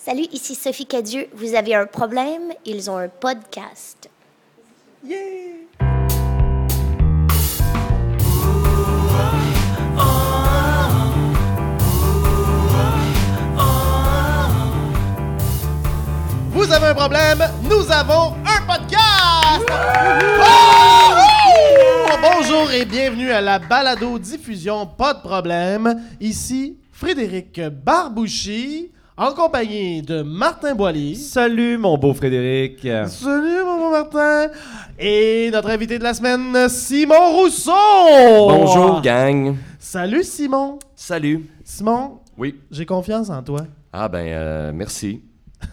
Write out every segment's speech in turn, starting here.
Salut, ici Sophie Cadieux. Vous avez un problème? Ils ont un podcast. Yeah! Vous avez un problème? Nous avons un podcast! Bonjour et bienvenue à la balado-diffusion Pas de problème. Ici Frédéric Barbouchi, en compagnie de Martin Boily. Salut mon beau Frédéric. Salut mon beau Martin. Et notre invité de la semaine, Simon Rousseau. Bonjour gang. Salut Simon. Salut. Simon, Oui. j'ai confiance en toi. Ah ben, merci.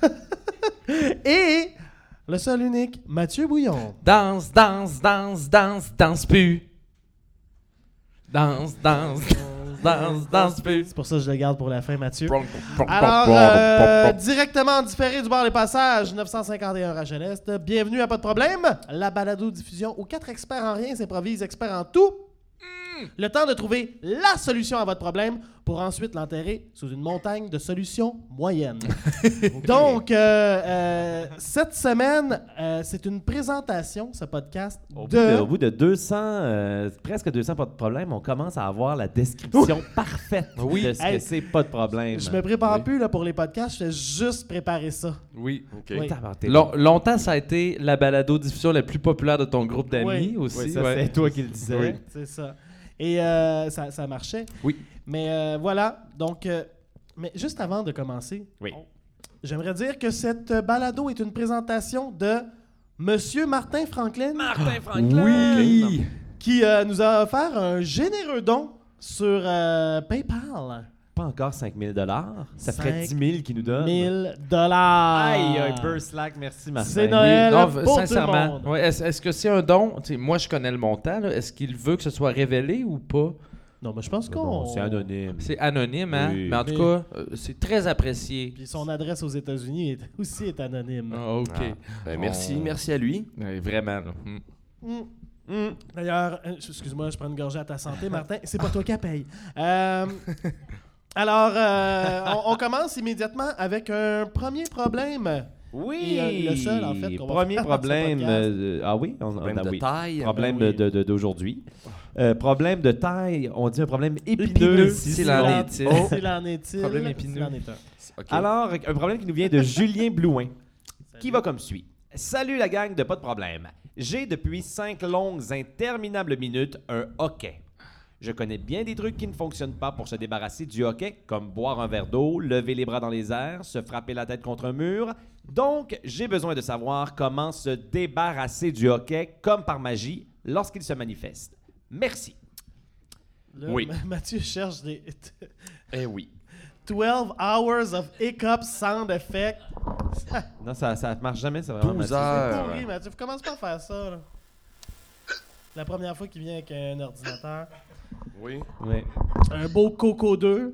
Et le seul unique, Mathieu Bouillon. Danse, danse, danse, danse, danse plus. Danse, danse, danse, danse plus. C'est pour ça que je le garde pour la fin, Mathieu. Alors, directement en différé du bar Les Passages, 951 Rachel Est. Bienvenue à Pas de problème, la balado-diffusion où 4 experts en rien s'improvisent experts en tout. Le temps de trouver la solution à votre problème pour ensuite l'enterrer sous une montagne de solutions moyennes. Donc, cette semaine, c'est une présentation, ce podcast, Au bout de 200, presque 200 pas de problème, on commence à avoir la description parfaite de ce que c'est pas de problème. Je me prépare plus là, pour les podcasts, je fais juste préparer ça. Oui. OK. Oui. Longtemps, ça a été la balado-diffusion la plus populaire de ton groupe d'amis Oui. aussi. Oui, ça, c'est toi qui le disais. Oui. C'est ça. Et ça marchait. Oui. Mais voilà, donc, mais juste avant de commencer, Oui. j'aimerais dire que cette balado est une présentation de Monsieur Martin Franklin, Oui. qui nous a offert un généreux don sur PayPal. Pas encore 5 000 $. Ça ferait 10 000 qui nous donnent. 1000 $. Aïe, un peu slack, merci Martin. C'est Noël Non, pour sincèrement. tout le monde. Ouais, est-ce que c'est un don? T'sais, moi, je connais le montant. Là. Est-ce qu'il veut que ce soit révélé ou pas? Non, mais je pense qu'on... Non, c'est anonyme. C'est anonyme, hein? Oui. Mais en tout Mais- cas, c'est très apprécié. Puis son adresse aux États-Unis est anonyme. Ah, OK. Ben, merci à lui. Ouais, vraiment. Là. D'ailleurs, excuse-moi, je prends une gorgée à ta santé, Martin. C'est pas toi qui la paye. Alors, on commence immédiatement avec un premier problème. Oui! Et, le seul, en fait, qu'on va Premier faire dans ce problème. podcast. Ah oui? Problème de oui. taille. Problème Ben oui. d'aujourd'hui. Problème de taille, on dit un problème épineux. Épineux, ici. s'il en est-il. Oh. S'il en est-il. Problème épineux. S'il en est un. OK. Alors, un problème qui nous vient de Julien Blouin, qui Salut. va comme suit. Salut la gang de Pas de problème. J'ai depuis 5 longues interminables minutes un hockey. Je connais bien des trucs qui ne fonctionnent pas pour se débarrasser du hockey, comme boire un verre d'eau, lever les bras dans les airs, se frapper la tête contre un mur. Donc, j'ai besoin de savoir comment se débarrasser du hockey, comme par magie, lorsqu'il se manifeste. Merci. Là, Oui. Mathieu cherche des Eh oui. 12 hours of hiccup sound effect. Non, ça marche jamais, c'est vraiment 12 Mathieu. heures. Pourri, Mathieu. Commence pas à faire ça. Là. La première fois qu'il vient avec un ordinateur. Oui. Oui. Un beau Coco 2.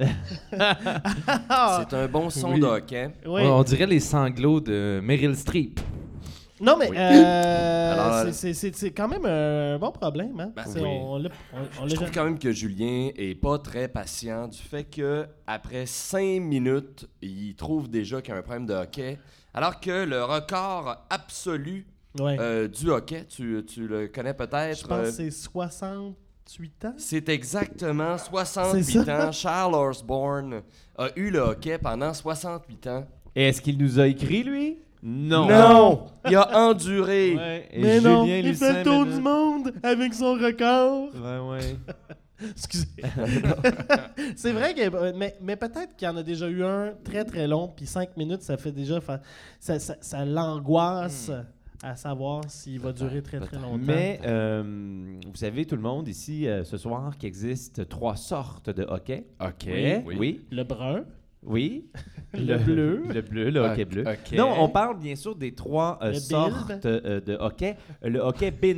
C'est un bon son Oui. de hockey. Oui. On dirait les sanglots de Meryl Streep. Non, mais Oui. Alors, c'est quand même un bon problème. Hein? Ben C'est- oui. on l'a Je trouve quand même que Julien est pas très patient du fait que après 5 minutes, il trouve déjà qu'il y a un problème de hockey. Alors que le record absolu Ouais. du hockey, tu le connais peut-être. Je pense que c'est 68 ans. C'est exactement C'est 68 ça. ans. Charles Osborne a eu le hockey pendant 68 ans. Et est-ce qu'il nous a écrit, lui? Non. Non! Il a enduré. Ouais, et Mais Julien, non, lui, il fait le 5 tour minutes. du monde avec son record. Ouais. Excusez. C'est vrai que mais peut-être qu'il y en a déjà eu un très très long, puis 5 minutes, ça fait déjà ça l'angoisse à savoir s'il va durer très très longtemps. Mais vous savez, tout le monde ici, ce soir, qu'il existe 3 sortes de hockey. OK. Oui. Le brun, Oui. Le bleu. Le bleu, le hockey bleu. OK. Non, on parle bien sûr des 3 Le sortes bilbe. de hockey. Le hockey bénin,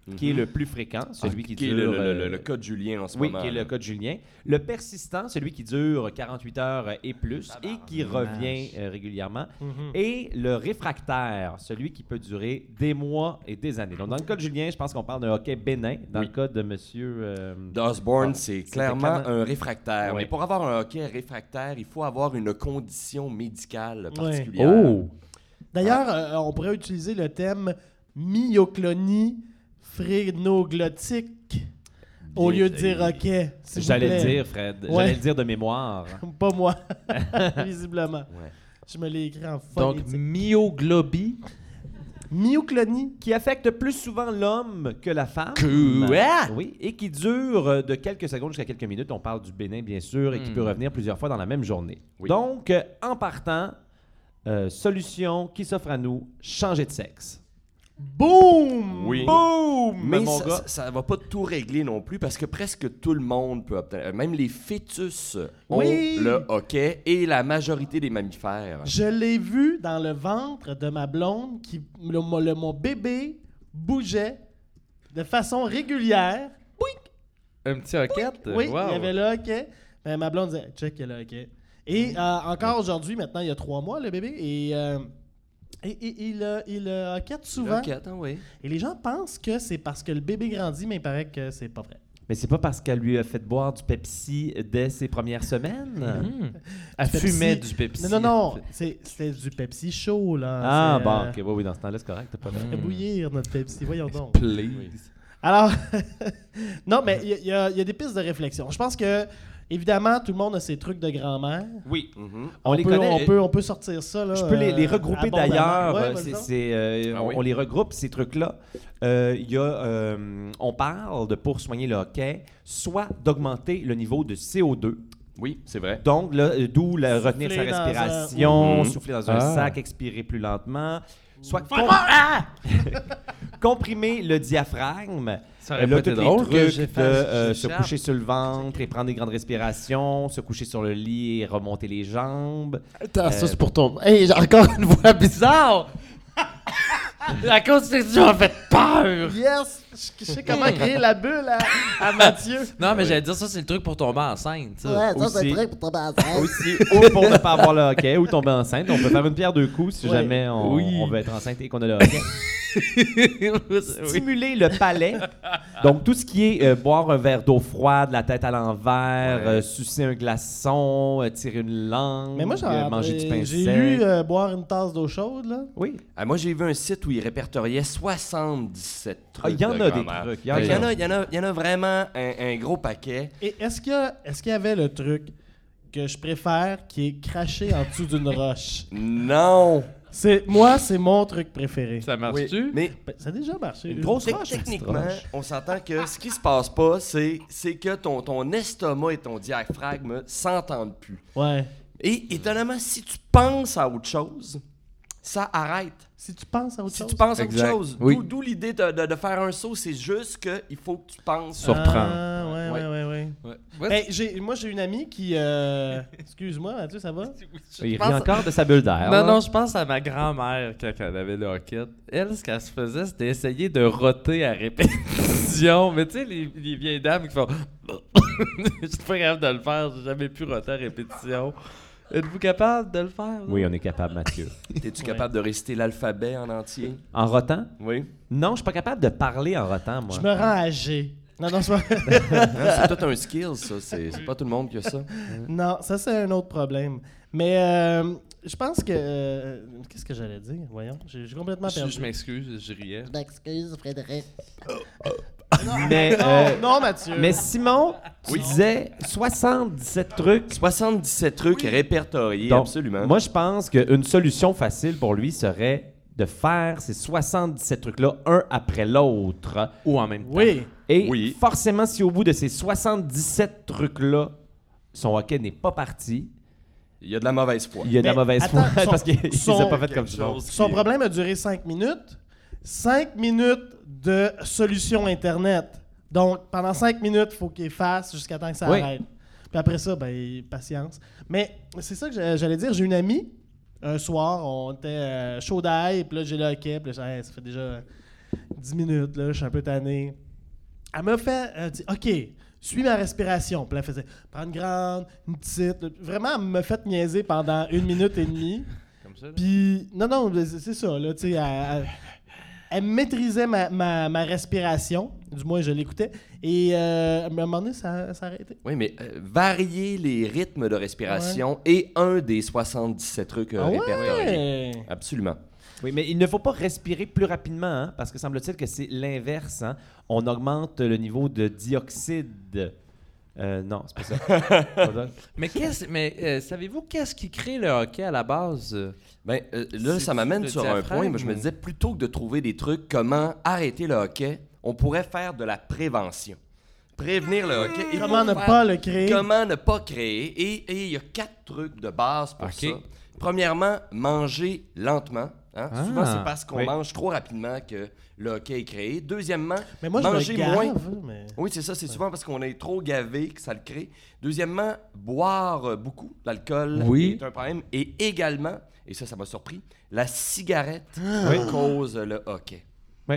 qui est le plus fréquent, celui qui est dure... le cas de Julien en ce moment. Oui, qui est le cas de Julien. Le persistant, celui qui dure 48 heures et plus et qui revient régulièrement. Et le réfractaire, celui qui peut durer des mois et des années. Donc, dans le cas de Julien, je pense qu'on parle d'un hockey bénin. Dans le cas de monsieur... d'Osborne, c'est clairement un réfractaire. Ouais. Mais pour avoir un hockey réfractaire, il faut avoir une condition médicale particulière. Oh! D'ailleurs, on pourrait utiliser le thème myoclonie phrénoglottique au lieu de dire hockey. s'il vous J'allais plaît. le dire, Fred. Ouais. J'allais le dire de mémoire. Pas moi, visiblement. Ouais. Je me l'ai écrit en Donc, phonétique. myoglobie. Myoclonie. Qui affecte plus souvent l'homme que la femme. Quoi? Oui, et qui dure de quelques secondes jusqu'à quelques minutes. On parle du bénin, bien sûr, et qui peut revenir plusieurs fois dans la même journée. Oui. Donc, en partant, solution qui s'offre à nous, changer de sexe. Boum! Oui. Boum! Mais mon ça, gars. ça va pas tout régler non plus parce que presque tout le monde peut obtenir. Même les fœtus ont Oui. le hockey et la majorité des mammifères. Je l'ai vu dans le ventre de ma blonde qui mon bébé bougeait de façon régulière. Un petit hockey? Oui, Wow. il y avait le hockey. Ben, ma blonde disait check, il y a le hockey. Et encore aujourd'hui, maintenant, il y a 3 mois, le bébé, et il hockette souvent. Roquette, hein, oui. Et les gens pensent que c'est parce que le bébé grandit, mais il paraît que c'est pas vrai. Mais c'est pas parce qu'elle lui a fait boire du Pepsi dès ses premières semaines. Elle Pepsi. fumait du Pepsi. Non, c'était du Pepsi chaud, là. Ah, C'est, bon, ok, oui, dans ce temps-là, c'est correct. T'as pas fait bouillir notre Pepsi, voyons donc. Please. Alors, non, mais il y a des pistes de réflexion. Je pense que, évidemment, tout le monde a ses trucs de grand-mère. Oui. Mhm. On les connaît. On peut sortir ça, là. Je peux les regrouper abondamment. d'ailleurs. Ouais, vas-y donc. On les regroupe, ces trucs-là. On parle de, pour soigner le hockey, soit d'augmenter le niveau de CO2. Oui, c'est vrai. Donc, là, d'où le retenir sa Souffler dans respiration, un- souffler dans un Ah. sac, expirer plus lentement. Soit comprimer le diaphragme. Ça aurait Là, pas été tous les drôle que trucs j'ai de fait. se coucher sur le ventre et prendre des grandes respirations, se coucher sur le lit et remonter les jambes. Attends, ça c'est pour ton. Hey, j'ai encore une voix bizarre! La Constitution a fait peur! Yes! Je sais comment créer la bulle à Mathieu. Non, mais j'allais dire ça, c'est le truc pour tomber enceinte. Ça. ça Aussi. pour tomber enceinte. Aussi, ou pour ne pas avoir le hockey ou tomber enceinte. On peut faire une pierre deux coups si Ouais. jamais on, Oui. on veut être enceinte et qu'on a le hockey. Oui. Stimuler le palais. Donc, tout ce qui est boire un verre d'eau froide, la tête à l'envers, sucer un glaçon, tirer une langue, Mais moi, manger du pain j'ai sec. lu boire une tasse d'eau chaude, là. Oui. Ah, moi, j'ai vu un site où il répertoriait 77 trucs. Il y en de a des grand-mère. trucs. Il y en a vraiment un gros paquet. Et est-ce qu'il y avait le truc que je préfère qui est craché en dessous d'une roche? Non! C'est mon truc préféré. Ça marche-tu? Mais Ben, ça a déjà marché. Une là. grosse roche, une petite techniquement, roche. on s'entend que ce qui se passe pas, c'est que ton estomac et ton diaphragme s'entendent plus. Ouais. Et étonnamment, si tu penses à autre chose, ça arrête. Si tu penses à autre Si chose. tu penses à autre Exact. chose, Oui. d'où l'idée de faire un saut, c'est juste qu'il faut que tu penses. Surprend. Ah, ouais. Ouais. Hey, moi, j'ai une amie qui. Excuse-moi, Mathieu, ça va? Il pense- rit encore de sa bulle d'air. Non, là. non, je pense à ma grand-mère quand elle avait le hockey. Elle, ce qu'elle se faisait, c'était essayer de roter à répétition. Mais tu sais, les vieilles dames qui font. Je suis pas capable de le faire, j'ai jamais pu roter à répétition. Êtes-vous capable de le faire? là? Oui, on est capable, Mathieu. Es-tu capable de réciter l'alphabet en entier? En rotant? Oui. Non, je suis pas capable de parler en rotant, moi. Je me rends âgé. Non, c'est pas... C'est tout un skill, ça. C'est pas tout le monde qui a ça. Non, ça, c'est un autre problème. Mais je pense que... qu'est-ce que j'allais dire? Voyons, j'ai complètement perdu. Je m'excuse, je riais. Je m'excuse, Frédéric. Mais, Non, Mathieu. mais Simon, tu disais 77 trucs. 77 trucs répertoriés, Donc, absolument. Moi, je pense qu'une solution facile pour lui serait de faire ces 77 trucs-là un après l'autre. Ou en même temps. Oui. Et Oui. forcément, si au bout de ces 77 trucs-là, son hockey n'est pas parti, Il y a de la mauvaise foi. il y a de la Mais mauvaise attends, foi son- parce qu'il ne les son- a pas fait comme ça. Son problème a duré 5 minutes. 5 minutes de solution Internet. Donc, pendant 5 minutes, il faut qu'il efface jusqu'à temps que ça Oui. arrête. Puis après ça, ben, patience. Mais c'est ça que j'allais dire. J'ai une amie, un soir, on était chaud d'ail, puis là, j'ai le hockey, puis là, ça fait déjà 10 minutes, là, je suis un peu tanné. Elle m'a fait dire, OK, suis ma respiration. Puis elle faisait, prends une grande, une petite. Vraiment, elle m'a fait niaiser pendant 1 minute et demie. Comme ça, là. Puis, non, c'est ça, là, tu sais, elle maîtrisait ma respiration. Du moins, je l'écoutais. Et à un moment donné, ça a arrêté. Oui, mais varier les rythmes de respiration est un des 77 trucs répertoriés. Ouais. Absolument. Oui, mais il ne faut pas respirer plus rapidement, hein, parce que semble-t-il que c'est l'inverse. Hein. On augmente le niveau de dioxyde. Non, c'est pas ça. Mais savez-vous qu'est-ce qui crée le hockey à la base? Ben, là, ça m'amène sur un point. Moi, je me disais, plutôt que de trouver des trucs, comment arrêter le hockey, on pourrait faire de la prévention. Prévenir le hockey. Et Comment ne faire- pas le créer? Comment ne pas créer. Et il y a 4 trucs de base pour ça. Premièrement, manger lentement. Hein? Souvent, c'est parce qu'on mange trop rapidement que le hockey est créé. Deuxièmement, Mais moi, je manger me gave, moins. mais... Oui, c'est ça. C'est souvent parce qu'on est trop gavé que ça le crée. Deuxièmement, boire beaucoup d'alcool est un problème. Et également, et ça m'a surpris, la cigarette cause le hockey. Oui.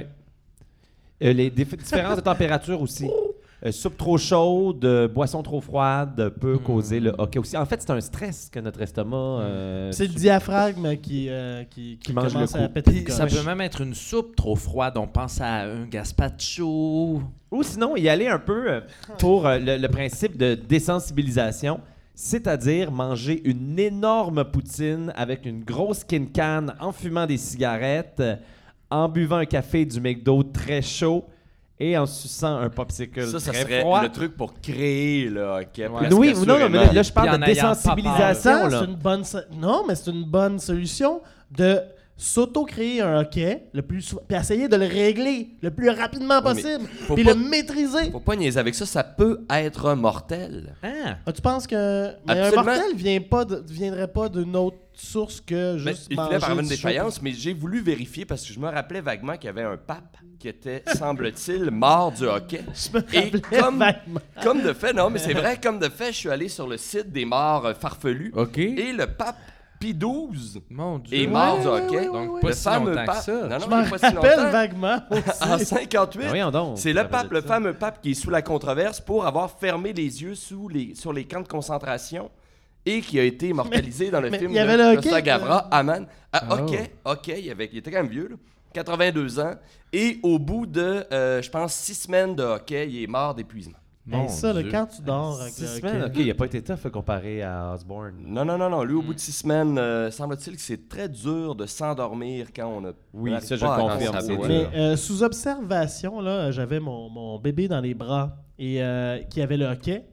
Les différences de température aussi. Soupe trop chaude, boisson trop froide peut causer le hockey aussi. En fait, c'est un stress que notre estomac... C'est le diaphragme qui mange commence le à coup. péter le Ça coche. peut même être une soupe trop froide. On pense à un gazpacho. Ou sinon, y aller un peu pour le principe de désensibilisation, c'est-à-dire manger une énorme poutine avec une grosse skin can en fumant des cigarettes, en buvant un café du McDo très chaud et en suçant un popsicle Ça très serait froid. le truc pour créer le hockey. Ouais. Oui, non, mais là, je parle Puis de en ayant désensibilisation. Ça, Là. c'est une bonne... Non, mais c'est une bonne solution de s'auto-créer un hockey le plus souvent, puis essayer de le régler le plus rapidement Oui, mais possible, faut puis pas- le maîtriser. Faut pas niaiser avec ça, ça peut être mortel. Ah! Ah, tu penses que... Mais un Absolument. mortel viendrait pas d'une autre source que Mais juste il manger finit par avoir une du chaud. défaillance, mais j'ai voulu vérifier parce que je me rappelais vaguement qu'il y avait un pape qui était, semble-t-il, mort du hockey. Je me Et rappelais vaguement. comme de fait, non, mais c'est vrai, comme de fait, je suis allé sur le site des morts farfelus OK. et le pape Pie XII Mon Dieu. est mort du ouais, hockey. ouais, Donc, ouais, pas Le si fameux longtemps pape. que ça. Non, Je non, il m'en est pas si rappelle longtemps. vaguement aussi. En 58, Ben voyons donc, c'est je le me rappelle pape, de le ça. fameux pape qui est sous la controverse pour avoir fermé les yeux sur les camps de concentration et qui a été immortalisé dans le mais film il y avait de le Costa hockey, Gavras, Aman. Oh. OK, il était quand même vieux, là. 82 ans. Et au bout de, je pense, 6 semaines de hockey, il est mort d'épuisement. Hey, ça, là, quand tu dors avec 6 le semaines, hockey. OK, il n'a pas été tough comparé à Osborne. Non. Lui, au bout de 6 semaines, semble-t-il que c'est très dur de s'endormir quand on a. Oui, n'arrive ça, je pas à confirme, rentrer c'est sa boîte. dur. Mais sous observation, là, j'avais mon bébé dans les bras et qui avait le hockey.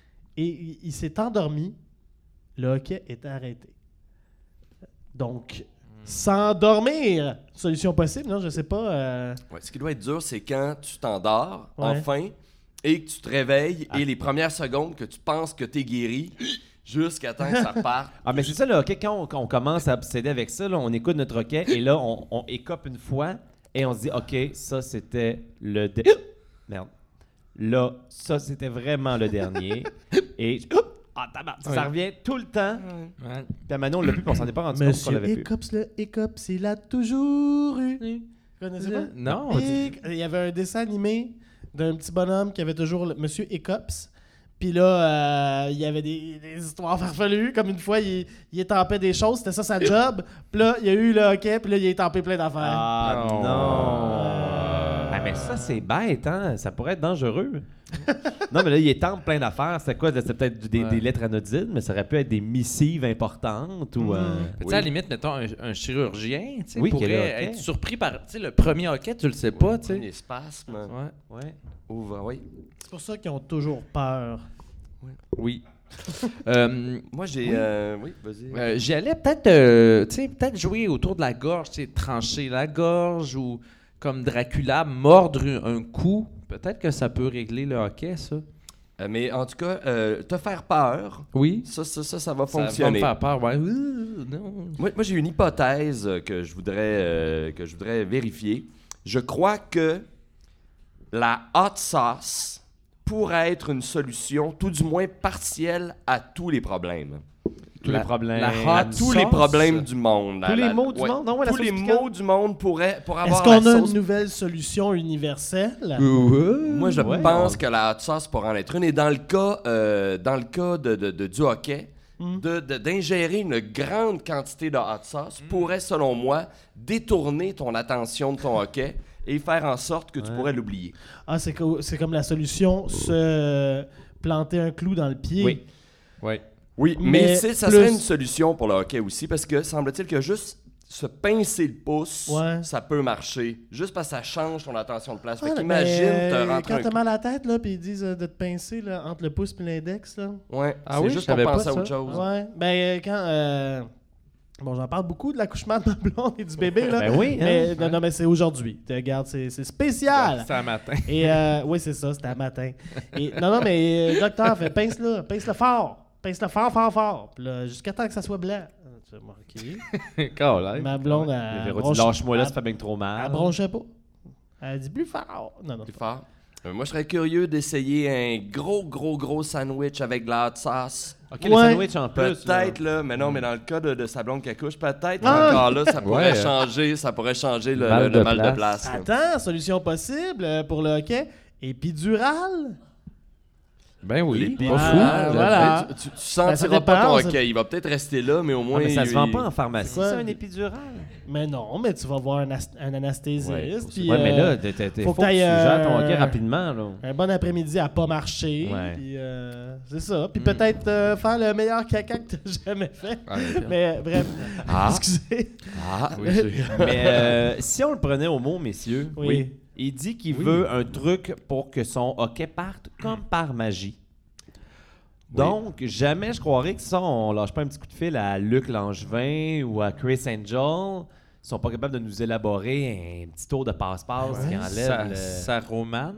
Et il s'est endormi. Le hockey est arrêté. Donc, s'endormir, solution possible, non? Je sais pas. Ouais, ce qui doit être dur, c'est quand tu t'endors, Ouais. enfin, et que tu te réveilles, et les premières secondes que tu penses que t'es guéri, jusqu'à temps que ça parte. Ah, mais c'est ça, le hockey, quand on commence à obséder avec ça, là, on écoute notre hockey et là, on écope une fois et on se dit, OK, ça, c'était le... Merde. Là, ça, c'était vraiment le dernier. Et... Ah, tabarnak, ça revient tout le temps. Ouais. Puis à Manon, on l'a plus, puis on s'en est pas rendu compte qu'on Monsieur l'avait plus. Ecops, le Ecops, il a toujours eu. Vous connaissez pas? Non. Il y avait un dessin animé d'un petit bonhomme qui avait toujours Monsieur Ecops. Puis là, il y avait des histoires farfelues. Comme une fois, il étampait des choses. C'était ça sa job. Puis là, il y a eu le hockey. Puis là, il a étampé plein d'affaires. Ah non! Ah, mais ça, c'est bête, hein? Ça pourrait être dangereux. Non, mais là, il étampe plein d'affaires. C'était quoi? C'était peut-être des lettres anodines, mais ça aurait pu être des missives importantes ou... Tu sais, à la limite, mettons, un chirurgien, tu sais, Oui, qui a le pourrait hockey. être surpris par, tu sais, le premier hockey, tu le sais pas, tu sais. Les spasmes. Ouais. Ouais. Ouvre, oui. C'est pour ça qu'ils ont toujours peur. Oui. Moi, j'ai. Oui, vas-y. J'y allais peut-être, tu sais, peut-être jouer autour de la gorge, tu sais, trancher la gorge ou comme Dracula, mordre un coup. Peut-être que ça peut régler le hockey, ça. Mais en tout cas, te faire peur, Oui. ça va Ça va me fonctionner. faire peur, ouais. Non. Moi, j'ai une hypothèse que je voudrais vérifier. Je crois que la hot sauce pourrait être une solution, tout du moins partielle, à tous les problèmes. tous les problèmes. Tous les problèmes du monde. Tous les maux du monde? Non, tous les maux du monde pour avoir Est-ce qu'on a une nouvelle solution universelle? Moi, je pense que la hot sauce pourrait en être une. Et dans le cas du hockey, d'ingérer une grande quantité de hot sauce pourrait, selon moi, détourner ton attention de ton hockey et faire en sorte que tu pourrais l'oublier. Ah, c'est comme la solution, se planter un clou dans le pied. Oui, mais ça serait une solution pour le hockey aussi, parce que semble-t-il que juste se pincer le pouce, ça peut marcher. Juste parce que ça change ton attention de place. Fait qu'imagine te rentrer quand t'as mal à la tête, là, puis ils disent de te pincer là, entre le pouce et l'index, là. Ouais, c'est juste pour penser à autre chose. Ouais, quand... Bon, j'en parle beaucoup de l'accouchement de ma blonde et du bébé, là. Ben oui, Non, mais c'est aujourd'hui. Regarde, c'est spécial. C'est à matin. Et oui, c'est ça, c'était à matin. Et, non, mais le docteur fait pince-le fort. Pince-le fort. Puis là, jusqu'à temps que ça soit blanc. OK. Ma blonde, elle lâche-moi là, ça fait bien trop mal. Elle bronchait pas. Elle dit plus fort. Non. Plus fort. Moi, je serais curieux d'essayer un gros sandwich avec de la hot sauce. OK, les sandwichs en plus. Peut-être, là, mais non, mais dans le cas de sa blonde qui accouche, peut-être encore là, ça pourrait changer le mal de place. Attends, solution possible pour le hockey. Épidural? Ben oui, pas fou. Voilà. Tu sentiras pas ton hockey. Il va peut-être rester là, mais au moins... mais ça se vend pas en pharmacie, ça, un épidural? Mais non, mais tu vas voir un anesthésiste. Puis, mais là, faut que tu gères ton hockey rapidement. Là. Un bon après-midi à pas marcher. Ouais. Puis c'est ça. Puis peut-être faire le meilleur caca que tu n'as jamais fait. Mais bref, excusez. Mais si on le prenait au mot, messieurs, oui. Il dit qu'il veut un truc pour que son hockey parte comme par magie. Donc, jamais je croirais que ça, on lâche pas un petit coup de fil à Luc Langevin ou à Chris Angel. Ils sont pas capables de nous élaborer un petit tour de passe-passe qui enlève Saruman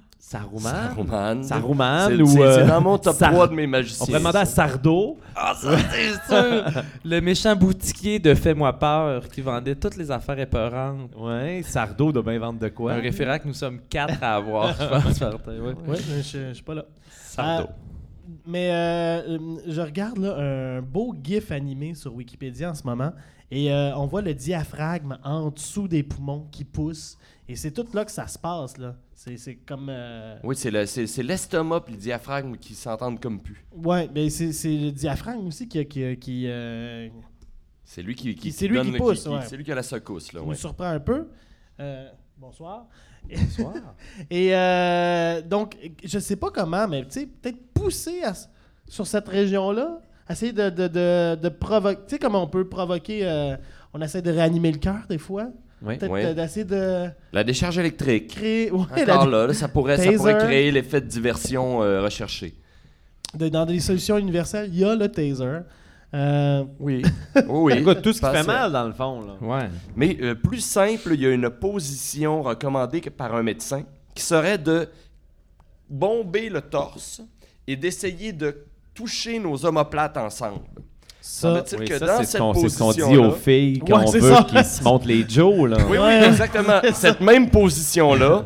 ou... C'est dans mon top 3 de mes magiciens. On pourrait demander à Sardo. Ah, ça, c'est sûr! Le méchant boutiquier de Fais-moi peur qui vendait toutes les affaires épeurantes. Ouais, Sardo doit bien vendre de quoi. Un référent que nous sommes 4 à avoir, je pense. Oui, je suis pas là. Sardo. Mais je regarde là, un beau gif animé sur Wikipédia en ce moment et on voit le diaphragme en dessous des poumons qui pousse et c'est tout là que ça se passe là. C'est comme... Oui, c'est l'estomac et le diaphragme qui s'entendent comme pu. Oui, mais c'est le diaphragme aussi qui c'est lui qui pousse. C'est lui qui a la secousse. Là, me surprend un peu. Bonsoir. Bonsoir. Et donc, je sais pas comment, mais tu sais, peut-être pousser sur cette région-là, essayer de provoquer. Tu sais, comme on peut provoquer, on essaie de réanimer le cœur des fois. Oui. Peut-être d'essayer de... La décharge électrique. Ça pourrait créer l'effet de diversion recherché. Dans des solutions universelles, il y a le taser. Oui. Écoute, tout ce qui fait mal, dans le fond. Là. Ouais. Mais plus simple, il y a une position recommandée par un médecin qui serait de bomber le torse et d'essayer de toucher nos omoplates ensemble. C'est ce qu'on dit aux filles qu'on veut qu'ils se montrent les Joe. Là. Oui, exactement. Cette même position-là,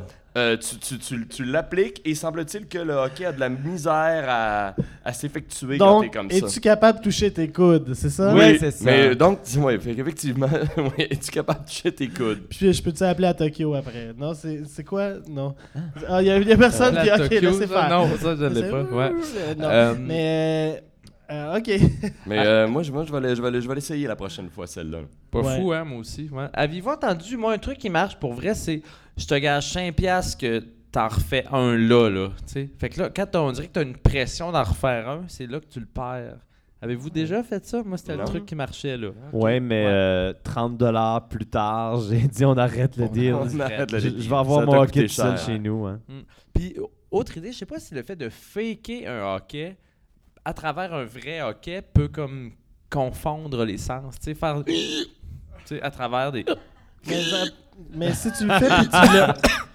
tu l'appliques et semble-t-il que le hockey a de la misère à s'effectuer quand t'es comme ça. Es-tu capable de toucher tes coudes, c'est ça? Oui, c'est ça. Mais donc, effectivement, es-tu capable de toucher tes coudes? Puis je peux-tu appeler à Tokyo après? Non, c'est quoi? Non. Il y a personne qui... OK, laissez faire. Non, ça, je l'ai pas. Ouais. Non, mais... OK. Mais moi, je vais l'essayer la prochaine fois, celle-là. Pas fou, hein, moi aussi. Ouais. Avez-vous entendu, moi, un truc qui marche pour vrai, c'est je te gage 5$ que t'en refais un là, tu sais. Fait que là, quand on dirait que t'as une pression d'en refaire un, c'est là que tu le perds. Avez-vous déjà fait ça? Moi, c'était le truc qui marchait, là. Ouais, mais $30 plus tard, j'ai dit on arrête le deal. Je vais avoir mon hockey tout seul chez nous. Hein. Puis, autre idée, je sais pas si le fait de faker un hockey à travers un vrai hockey peut comme confondre les sens, tu sais, faire à travers des... Mais si tu le fais puis tu l'as...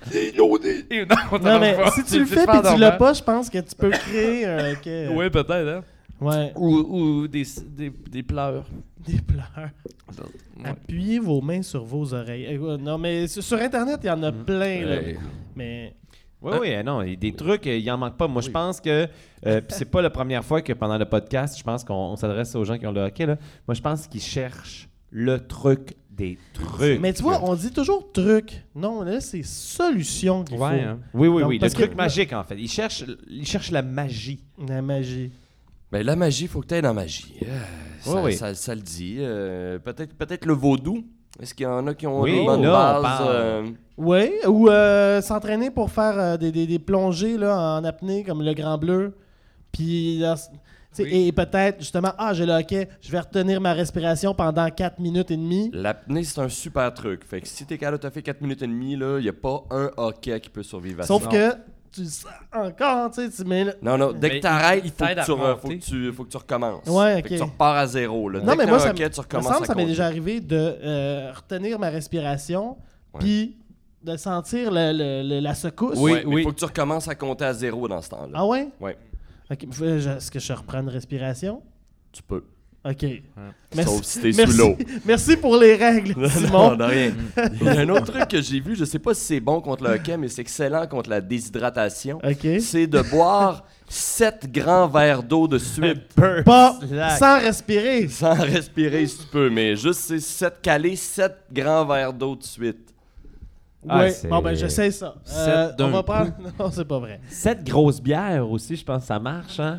Non, mais si tu le fais puis tu l'as pas, je pense que tu peux créer un hockey. Oui, peut-être, hein? Ouais. Ou des pleurs. Des pleurs. Ouais. Appuyez vos mains sur vos oreilles. Non, mais sur Internet, il y en a plein, là. Mais... Oui, non, il y a des trucs, il en manque pas. Moi, je pense que, puis c'est pas la première fois que pendant le podcast, je pense qu'on s'adresse aux gens qui ont le hockey, là. Moi, je pense qu'ils cherchent le truc des trucs. Mais tu vois, on dit toujours truc. Non, là, c'est solution qu'il faut. Hein. Oui, Donc, le parce truc que- magique, en fait. Ils cherchent la magie. La magie. Ben, la magie, il faut que tu aies dans la magie. Oui. Ça le dit. Peut-être le vaudou. Est-ce qu'il y en a qui ont Oui, des bonnes là, on bases? parle. Oui, ou s'entraîner pour faire des plongées là, en apnée comme le Grand Bleu. Puis, tu sais, Oui. et peut-être, justement, j'ai le hockey, je vais retenir ma respiration pendant 4 minutes et demie. L'apnée, c'est un super truc. Fait que si t'es capable de te faire 4 minutes et demie, il n'y a pas un hockey qui peut survivre à ça. Sauf que tu le sens encore, tu sais, tu mets là- Non, dès Mais que t'arrêtes, il faut t'aide à que remonter. faut que tu recommences. Ouais, Fait que ok. tu repars à zéro. Là. Non, Dès mais que moi, t'as un ça hockey, tu me recommences semble à que ça m'est compter. déjà arrivé de retenir ma respiration, Ouais. puis de sentir la secousse. Oui, Ouais, mais faut que tu recommences à compter à zéro dans ce temps-là. Ah ouais? Ouais, Ok, est-ce que je reprends une respiration? tu peux. Ok. Sauf si t'es merci, sous l'eau. merci pour les règles, Non, Simon. de rien. Il y a un autre truc que j'ai vu, je sais pas si c'est bon contre le hockey, mais c'est excellent contre la déshydratation. Ok. C'est de boire 7 grands verres d'eau de suite. Pas sans respirer. Sans respirer si tu peux, mais juste c'est 7 grands verres d'eau de suite. Ah, Ouais. c'est- Bon, ben, j'essaie ça. Sept On d'un va prendre. Non, c'est pas vrai. 7 grosses bières aussi, je pense que ça marche, hein?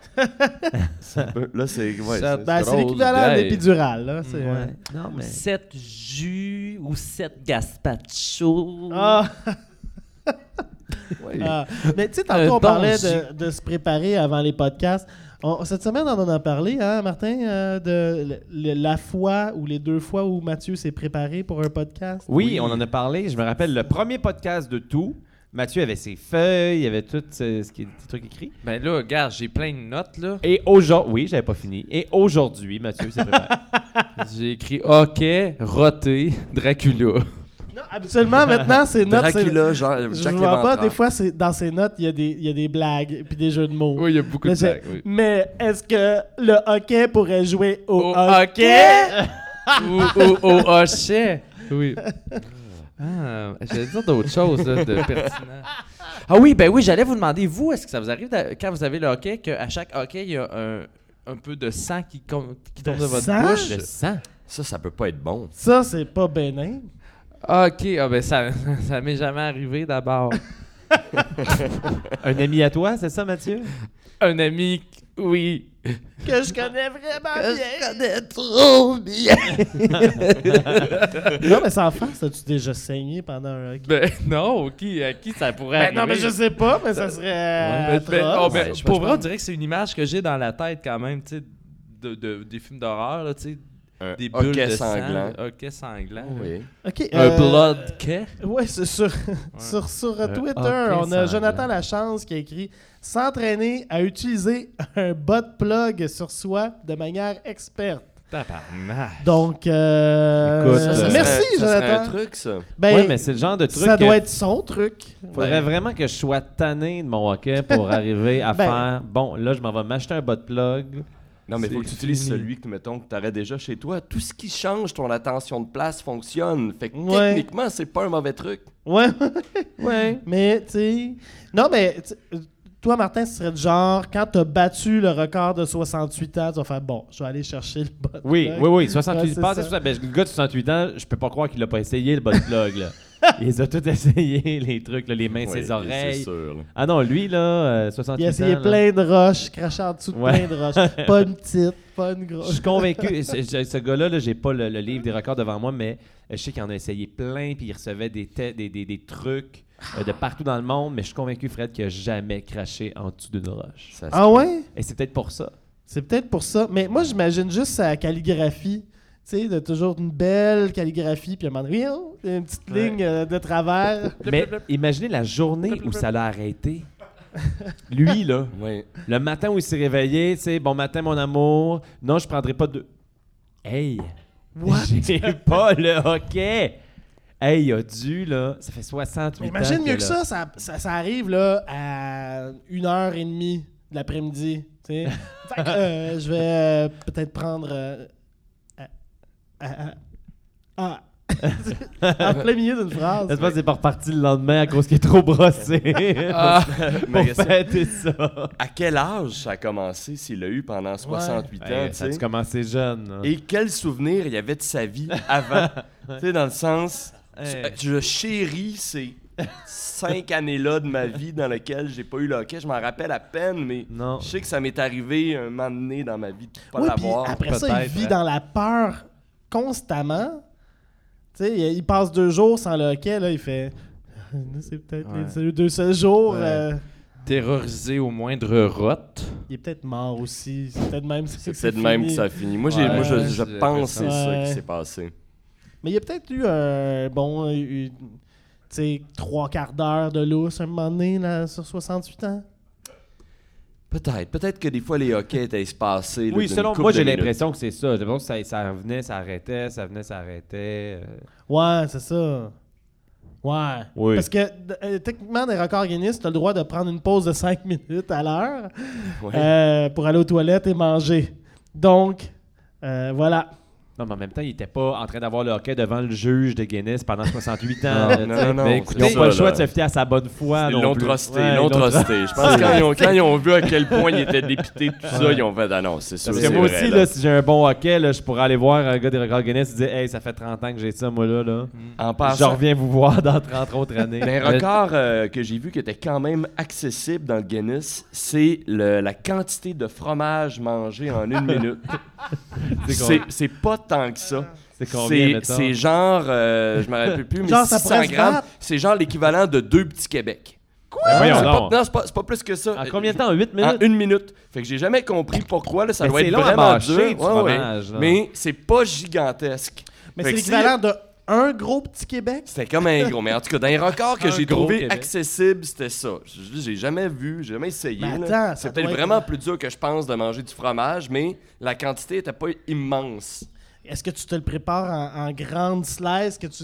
Là, c'est. Ouais, Ça- c'est- Ben, c'est drôle, l'équivalent de bière. l'épidural, là. C'est, Non, mais... 7 jus ou 7 gazpacho. Ah, ouais. ah. Mais tu sais, Un tantôt, on bon parlait jus. de se préparer avant les podcasts. Cette semaine, on en a parlé, hein, Martin, de la fois ou les 2 fois où Mathieu s'est préparé pour un podcast. Oui, on en a parlé. Je me rappelle le premier podcast de tout. Mathieu avait ses feuilles, il avait tout ce qui est des trucs écrits. Ben là, regarde, j'ai plein de notes, là. Et aujourd'hui, oui, j'avais pas fini. Et aujourd'hui, Mathieu s'est préparé. J'ai écrit hockey, roté, Dracula. Non, habituellement, maintenant, ces notes, Dracula, je Jack vois pas, l'Éventreur. des fois, dans ces notes, il y a des blagues puis des jeux de mots. Oui, il y a beaucoup Là, de blagues, oui. Mais est-ce que le hockey pourrait jouer au Au hockey? ou au hochet. Oui. Ah, j'allais dire d'autres choses là, de pertinent. Ah oui, ben oui, j'allais vous demander, vous, est-ce que ça vous arrive, quand vous avez le hockey, qu'à chaque hockey, il y a un peu de sang qui tombe de votre sang? bouche? Le sang. Ça peut pas être bon. Ça, c'est pas bénin. Ok, ah ben ça m'est jamais arrivé d'abord. Un ami à toi, c'est ça, Mathieu? Un ami, oui. Que je connais vraiment bien. connais trop bien. Non, mais sans face, as-tu déjà saigné pendant un hockey? Ben non, à qui ça pourrait Ben arriver? non, mais je sais pas, mais ça serait Ben, atroce. oh, ben, Ouais, je pour pense vrai, pas. on dirait que c'est une image que j'ai dans la tête quand même, tu sais, des films d'horreur, là, tu sais, Un des bulles hockey de sanglant. sang, hockey sanglant. Oui. OK, Un blood quai. Ouais, c'est sur Twitter, on a hockey Jonathan sanglant. Lachance qui a écrit « S'entraîner à utiliser un bot plug sur soi de manière experte. » Tabarnak. Donc, Écoute, merci, ça serait Jonathan. un truc, ça. Ben, Oui, mais c'est le genre de truc ça que doit être son truc. faudrait vraiment que je sois tanné de mon hockey pour arriver à Ben- faire « Bon, là, je m'en vais m'acheter un bot plug. Non, mais il faut que tu C'est utilises fini. celui que, mettons, que tu aurais déjà chez toi. Tout ce qui change ton attention de place fonctionne. Fait que Ouais. techniquement, c'est pas un mauvais truc. Ouais, ouais. Mais, tu sais... Non, mais... Toi, Martin, ce serait du genre, quand tu as battu le record de 68 ans, tu vas faire « Bon, je vais aller chercher le bot Oui, plug. oui, oui, 68 Ouais, c'est pas, ça. c'est ça. Ben, le gars de 68 ans, je peux pas croire qu'il a pas essayé le bot plug, là. Il les a tous essayé, les trucs, là, les mains, Oui, ses oreilles. C'est sûr. là. Ah non, lui, là, 68 Il a essayé ans, là, plein de roches, craché en dessous de Ouais. plein de roches. Pas une petite, pas une je grosse. suis convaincu. Ce gars-là, là, j'ai pas le livre des records devant moi, mais je sais qu'il en a essayé plein, puis il recevait des trucs de partout dans le monde, mais je suis convaincu, Fred, qu'il a jamais craché en dessous d'une roche. Ça se Ah ouais? Et c'est peut-être pour ça. C'est peut-être pour ça. Mais moi, j'imagine juste sa calligraphie. Tu sais, de toujours une belle calligraphie, puis à un moment donné, une petite ligne de travers. Mais imaginez la journée où ça l'a arrêté. Lui, là, Oui. le matin où il s'est réveillé, tu sais, bon matin, mon amour, non, je prendrai pas de... Hey! What? J'ai pas le hockey! Hey, il a dû, là, ça fait 68 Mais ans. imagine mieux que là- ça arrive là, à 1h30 de l'après-midi. Tu sais. Fait que, je vais peut-être prendre. En plein milieu d'une phrase. J'espère que c'est pas reparti le lendemain à cause qu'il est trop brossé. Pour fêter ça. À quel âge ça a commencé s'il l'a eu pendant 68 ans? Ça a dû commencer jeune. Hein. Et quel souvenir il y avait de sa vie avant? Tu sais, dans le sens, je chéris ces 5 années-là de ma vie dans lesquelles j'ai pas eu le hockey. Je m'en rappelle à peine, mais je sais que ça m'est arrivé un moment donné dans ma vie de pas l'avoir. Après ça, il vit dans la peur constamment. Tu sais, il passe 2 jours sans le hockey, là, il fait... C'est peut-être les 2 seuls jours. Terrorisé au moindre rotte. Il est peut-être mort aussi. C'est peut-être même que ça a fini. Moi, je pense que c'est ça qui s'est passé. Mais il y a peut-être eu un bon... tu sais, 3/4 d'heure de lousse un moment donné, là, sur 68 ans. Peut-être que des fois les hockey étaient espacés. Oui, selon moi, j'ai l'impression que c'est ça. J'ai l'impression que ça venait, ça arrêtait, ça venait, ça arrêtait. Ouais, c'est ça. Ouais. Oui. Parce que techniquement, des records Guinness, tu as le droit de prendre une pause de 5 minutes à l'heure pour aller aux toilettes et manger. Donc, voilà. Non, mais en même temps, il était pas en train d'avoir le hockey devant le juge de Guinness pendant 68 ans. Non. Mais écoutez, ils n'ont pas le choix de se fier à sa bonne foi. Ils l'ont trusté. Je pense que quand ils ont vu à quel point il était dépité de tout ça, ils ont fait « Ah non, c'est sûr. » Parce que moi aussi, là, si j'ai un bon hockey, là, je pourrais aller voir un gars des records Guinness et dire « Hey, ça fait 30 ans que j'ai ça, moi, là. Je reviens vous voir dans 30 autres années. » Un record que j'ai vu qui était quand même accessible dans le Guinness, c'est la quantité de fromage mangé en 1 minute. C'est pas tant que ça. C'est combien, c'est genre, je me rappelle plus, mais genre, 600 grammes. C'est genre l'équivalent de 2 petits Québec. Quoi? Non, c'est pas plus que ça. En combien de temps? 8 minutes? En 1 minute. Fait que j'ai jamais compris pourquoi. Là, ça doit être vraiment dur. Fromage, mais c'est pas gigantesque. Mais c'est l'équivalent de un gros petit Québec? C'était comme un gros. Mais en tout cas, dans les records que j'ai trouvé accessibles, c'était ça. J'ai jamais vu, j'ai jamais essayé. C'est peut-être vraiment plus dur que je pense de manger du fromage, mais la quantité était pas immense. Est-ce que tu te le prépares en grande slice que tu...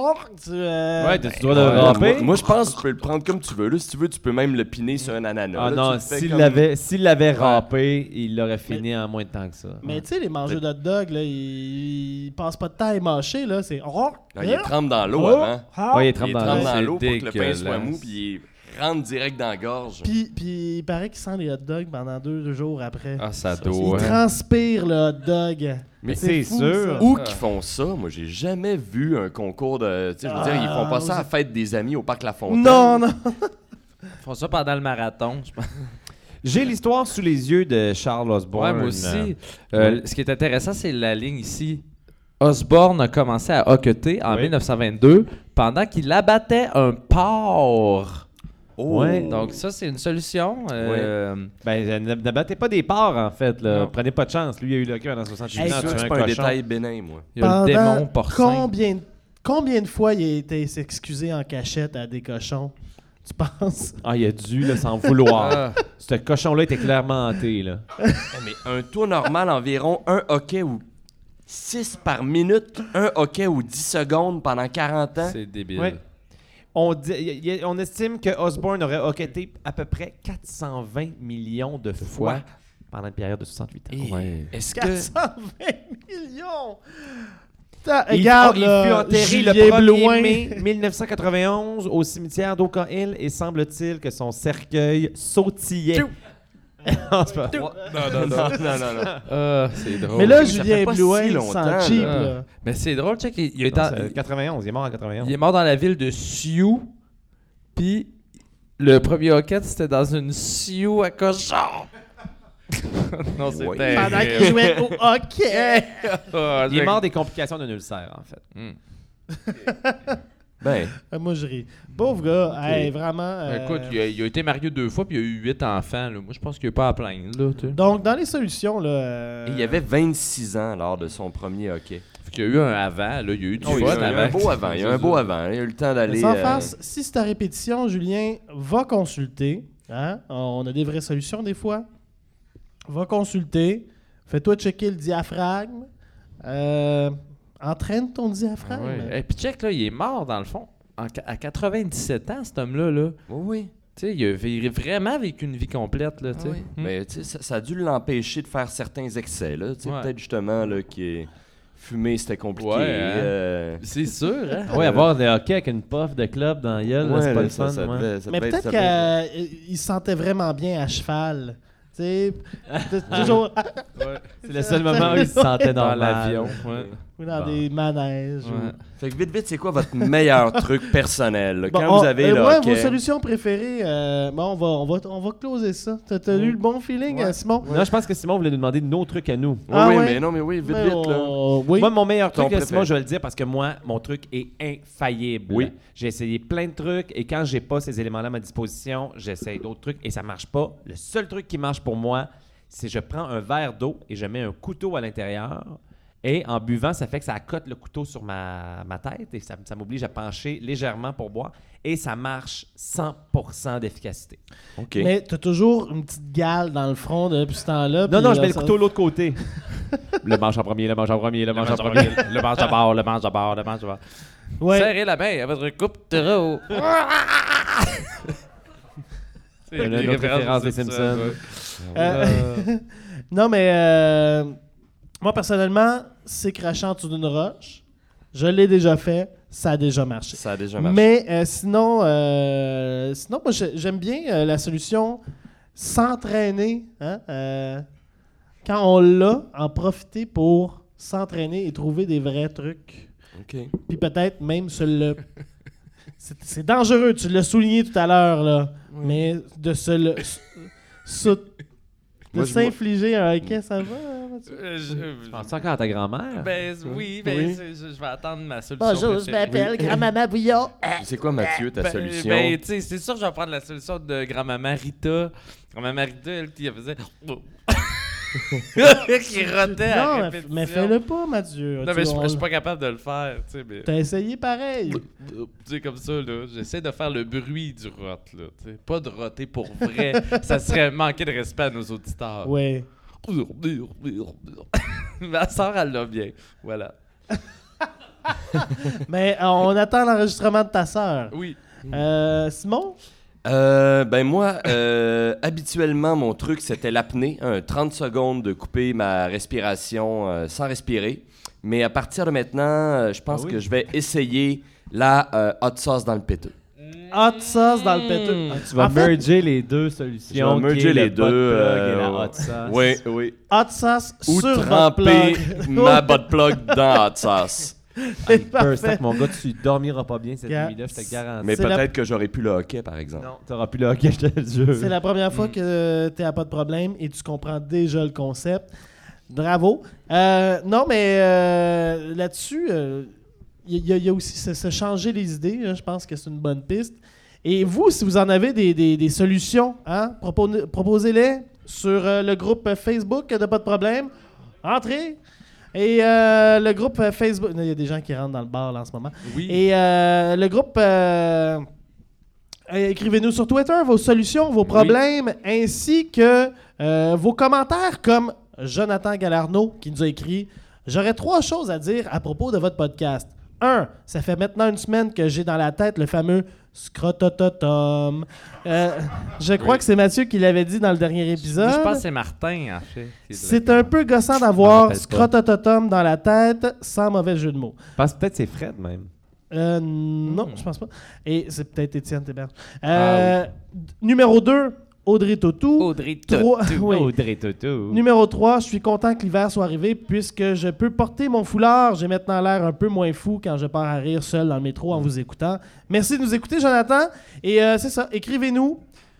Ouais, tu dois le râper. Moi, je pense que tu peux le prendre comme tu veux. Là, si tu veux, tu peux même le piner sur un ananas. Ah là, non, s'il l'avait râpé, il l'aurait fini en moins de temps que ça. Mais tu sais, les mangeurs de hot dog, là, ils passent pas de temps à mâcher, là. C'est... Ils trempent dans l'eau avant. Ouais, ils trempent dans l'eau pour que le pain soit mou, puis ils rentrent direct dans la gorge. Puis il paraît qu'il sent les hot dogs pendant 2 jours après. Ah, ça doit. Il transpire le hot dog. Mais c'est sûr. Où qu'ils font ça? Moi, j'ai jamais vu un concours de... Tu sais, je veux dire, ils font pas ça à la fête des amis au Parc La Fontaine. Non. Ils font ça pendant le marathon, je pense. J'ai l'histoire sous les yeux de Charles Osborne. Ouais, moi aussi. Ce qui est intéressant, c'est la ligne ici. Osborne a commencé à hoqueter en 1922 pendant qu'il abattait un porc. Oh. Ouais, donc ça, c'est une solution. N'abattez pas des porcs, en fait. Là. Prenez pas de chance. Lui, il a eu le cœur dans 68 ans. C'est pas un détail bénin, moi. Il y a le démon porcin. Combien de fois il a été s'excuser en cachette à des cochons? Tu penses? Ah, il a dû s'en vouloir. Ce cochon-là était clairement hanté. Là. Mais un taux normal, environ un hockey ou 6 par minute, un hockey ou 10 secondes pendant 40 ans. C'est débile. Ouais. On estime que Osborne aurait hockeyé à peu près 420 millions de fois pendant une période de 68 ans. Est-ce que... 420 millions! Il fut enterré le 1er mai 1991 au cimetière d'Oka Hill et semble-t-il que son cercueil sautillait. Non, c'est pas... Non. C'est drôle. Mais là, Julien Blouin, il sent cheap. Mais c'est drôle, check. Il est 91, il est mort en 91. Il est mort dans la ville de Sioux. Puis le premier hockey, c'était dans une Sioux à cochon. Non, c'est terrible. Pendant qu'il jouait au hockey. Il est mort des complications d'un ulcère, en fait. Moi, je ris. Pauvre gars, hey, vraiment. Écoute, il a été marié 2 fois, puis il a eu 8 enfants. Là. Moi, je pense qu'il n'y a pas à plaindre. Là, donc, dans les solutions, là. Il avait 26 ans lors de son premier hockey. Il y a eu un avant, là, il y a eu du fun avant. Il y a un beau avant, il a eu le temps d'aller... Sans face, si c'est ta répétition, Julien, va consulter. Hein? On a des vraies solutions des fois. Va consulter. Fais-toi checker le diaphragme. Entraîne ton diaphragme. Et puis check, là, il est mort, dans le fond, à 97 ans, cet homme-là. Là. Oui. Tu sais, il a vraiment vécu une vie complète. Là, Mais tu sais, ça a dû l'empêcher de faire certains excès. Là, peut-être justement là, qui est... Fumer, c'était compliqué. Ouais, c'est sûr, hein? Oui, avoir le hockey avec une puff de club dans la gueule, c'est pas le fun. Mais peut-être qu'il se sentait vraiment bien à cheval. Tu sais, toujours... C'est le seul moment où il se sentait dans l'avion. Ou dans des manèges. Fait que vite, c'est quoi votre meilleur truc personnel? Là, quand vous avez le hockey... vos solutions préférées, on va closer ça. T'as eu le bon feeling, Simon? Non, je pense que Simon voulait nous demander nos trucs à nous. Oui, vite, là. Moi, mon meilleur truc, Simon, je vais le dire parce que moi, mon truc est infaillible. Oui. J'ai essayé plein de trucs et quand j'ai pas ces éléments-là à ma disposition, j'essaye d'autres trucs et ça marche pas. Le seul truc qui marche pour moi, c'est je prends un verre d'eau et je mets un couteau à l'intérieur. Et en buvant, ça fait que ça accote le couteau sur ma tête et ça m'oblige à pencher légèrement pour boire. Et ça marche 100% d'efficacité. OK. Mais t'as toujours une petite gale dans le front depuis ce temps-là. Non, je mets le couteau de l'autre côté. Le manche en premier, le manche en premier, le manche en premier. Le manche à bord, le manche à bord, le manche à bord. Ouais. Serrez la main à votre coupe de roue. C'est une autre référence des Simpsons. Non, mais moi, personnellement, c'est crachant en dessous d'une roche. Je l'ai déjà fait. Ça a déjà marché. Mais sinon, moi, j'aime bien la solution s'entraîner. Quand on l'a, en profiter pour s'entraîner et trouver des vrais trucs. OK. Puis peut-être même c'est dangereux, tu l'as souligné tout à l'heure, là. Oui. Mais de s'infliger un hockey, ça va? Je pense encore à ta grand-mère. Oui. Je vais attendre ma solution. Bonjour, je m'appelle Grand-Maman Bouillon. C'est quoi, Mathieu, ta solution? C'est sûr que je vais prendre la solution de Grand-Maman Rita. Grand-Maman Rita, elle qui faisait... qui rotait à répétition. Mais fais-le pas, Mathieu. Non, mais je suis pas capable de le faire. Mais... T'as essayé pareil. Tu sais, comme ça, là, j'essaie de faire le bruit du rot. Là, pas de roter pour vrai. Ça serait manquer de respect à nos auditeurs. Ouais. Ma soeur, elle l'a bien. Voilà. Mais on attend l'enregistrement de ta sœur. Oui. Simon? Moi, habituellement, mon truc, c'était l'apnée. 30 secondes de couper ma respiration sans respirer. Mais à partir de maintenant, je pense que je vais essayer la hot sauce dans le péteux. Hot sauce dans le péteux. Tu vas merger les deux solutions. Je vais merger les deux. Et la hot sauce. Oui. Hot sauce ou sur tremper ma butt plug dans hot sauce. Perfect, mon gars, tu dormiras pas bien cette nuit-là, je te garantis. Mais peut-être que j'aurais pu le hockey, par exemple. Non, t'auras plus le hockey, je te le jure. C'est la première fois que t'es à pas de problème et tu comprends déjà le concept. Bravo. Non, mais là-dessus, il y a aussi se changer les idées. Hein, je pense que c'est une bonne piste. Et vous, si vous en avez des solutions, hein, proposez-les sur le groupe Facebook de Pas de problème. Entrez. Et le groupe Facebook... Il y a des gens qui rentrent dans le bar là, en ce moment. Oui. Et le groupe... écrivez-nous sur Twitter vos solutions, vos problèmes, ainsi que vos commentaires, comme Jonathan Galarno qui nous a écrit « J'aurais 3 choses à dire à propos de votre podcast. 1. Ça fait maintenant une semaine que j'ai dans la tête le fameux « scrotototum ». Je crois que c'est Mathieu qui l'avait dit dans le dernier épisode. Je pense que c'est Martin, en fait. C'est un peu gossant d'avoir « scrotototum » dans la tête, sans mauvais jeu de mots. Je pense peut-être que c'est Fred, même. Non, je pense pas. Et c'est peut-être Étienne Théberge. Numéro 2, Audrey Tautou. Audrey Tautou. Audrey Tautou. Numéro 3, je suis content que l'hiver soit arrivé puisque je peux porter mon foulard. J'ai maintenant l'air un peu moins fou quand je pars à rire seul dans le métro en vous écoutant. Merci de nous écouter, Jonathan. Et c'est ça, écrivez-nous.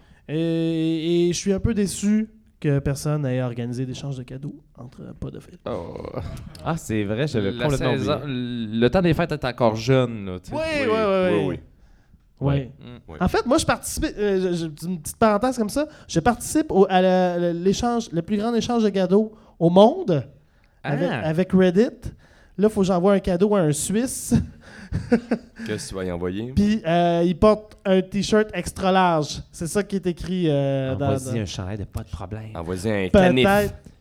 Et je suis un peu déçu que personne n'ait organisé d'échange de cadeaux entre podophiles. Ah, c'est vrai, j'avais complètement oublié. Le temps des fêtes est encore jeune. Là, Oui. Ouais. En fait, moi, je participe. Une petite parenthèse comme ça. Je participe à l'échange, le plus grand échange de cadeaux au monde avec Reddit. Là, il faut que j'envoie un cadeau à un Suisse. Qu'est-ce que tu vas y envoyer? Puis, il porte un T-shirt extra large. C'est ça qui est écrit Envoie-y un chandail de pas de problème. Envoie-y un canif.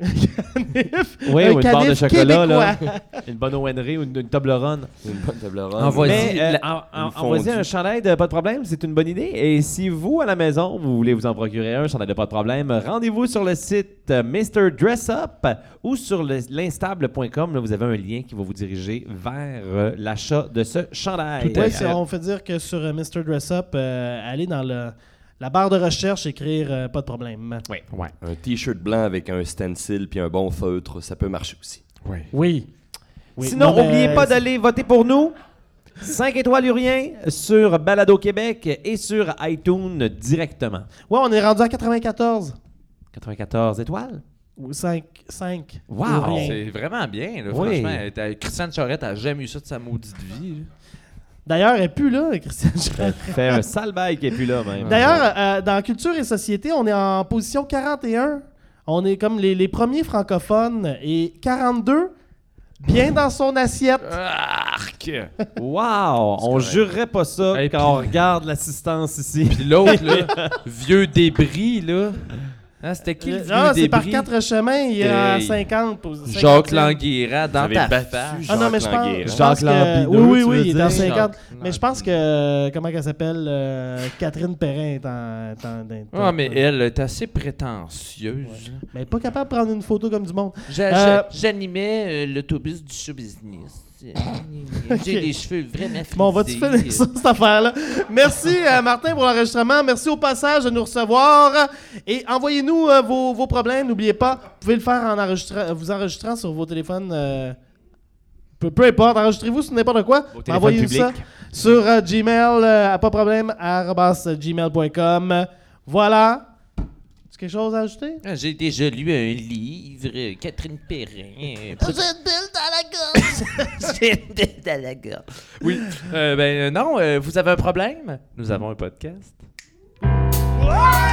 canif. Oui, un ou une barre de canif chocolat, là. québécois. Une bonne ONR ou une Toblerone. Une bonne Toblerone. Envoie-y. Mais une envoyez fondue. un chandail de pas de problème, c'est une bonne idée. Et si vous, à la maison, vous voulez vous en procurer un chandail de pas de problème, rendez-vous sur le site Mr. Dress Up ou sur l'instable.com. Là, vous avez un lien qui va vous diriger vers l'achat de ce chandail. Oui, on fait dire que sur Mr. Dress Up, allez dans la barre de recherche, écrire pas de problème. Oui. Ouais. Un T-shirt blanc avec un stencil puis un bon feutre, ça peut marcher aussi. Ouais. Oui. Sinon, Non, mais n'oubliez pas d'aller voter pour nous. 5 étoiles ou rien sur Balado Québec et sur iTunes directement. Ouais, on est rendu à 94. 94 étoiles? Ou 5. Wow! Ou rien. C'est vraiment bien, là, Oui. franchement. Christiane Charette a jamais eu ça de sa maudite vie. Là. D'ailleurs, elle n'est plus là, Christiane Charette. Fait un sale bail qui est plus là, même. D'ailleurs, dans Culture et Société, on est en position 41. On est comme les premiers francophones. Et 42, bien dans son assiette. Arc! Wow! On jurerait pas ça Et quand on puis- regarde l'assistance ici. Puis l'autre, là, vieux débris, là. Hein, c'était qui le vieux Ah, c'est par débris? 4 chemins, il est à Hey. 50. Jacques Languira dans Vous ta avez battu face. Ah non, mais je Jacques pense, Languira. je pense Jacques que... Lambideux, Oui, tu veux il est dire? en 50. Jacques Mais je pense que... Comment qu'elle s'appelle? Catherine Perrin est en Ah, mais elle est assez prétentieuse. Mais pas capable de prendre une photo comme du monde. J'animais l'autobus du show business. J'ai les cheveux vraiment frisés. Bon, on va-tu finir ça, cette affaire-là? Merci, Martin, pour l'enregistrement. Merci au passage de nous recevoir. Et envoyez-nous vos problèmes. N'oubliez pas, vous pouvez le faire en vous enregistrant sur vos téléphones. Peu importe, enregistrez-vous sur n'importe quoi. téléphones Envoyez-nous ça publics. sur Gmail, pas de problème, @gmail.com. Voilà. Tu as quelque chose à ajouter? J'ai déjà lu un livre, Catherine Perrin. J'ai une bulle dans la gorge. J'ai une bulle dans la gorge. Oui. Non, vous avez un problème? Nous avons un podcast. Ouais!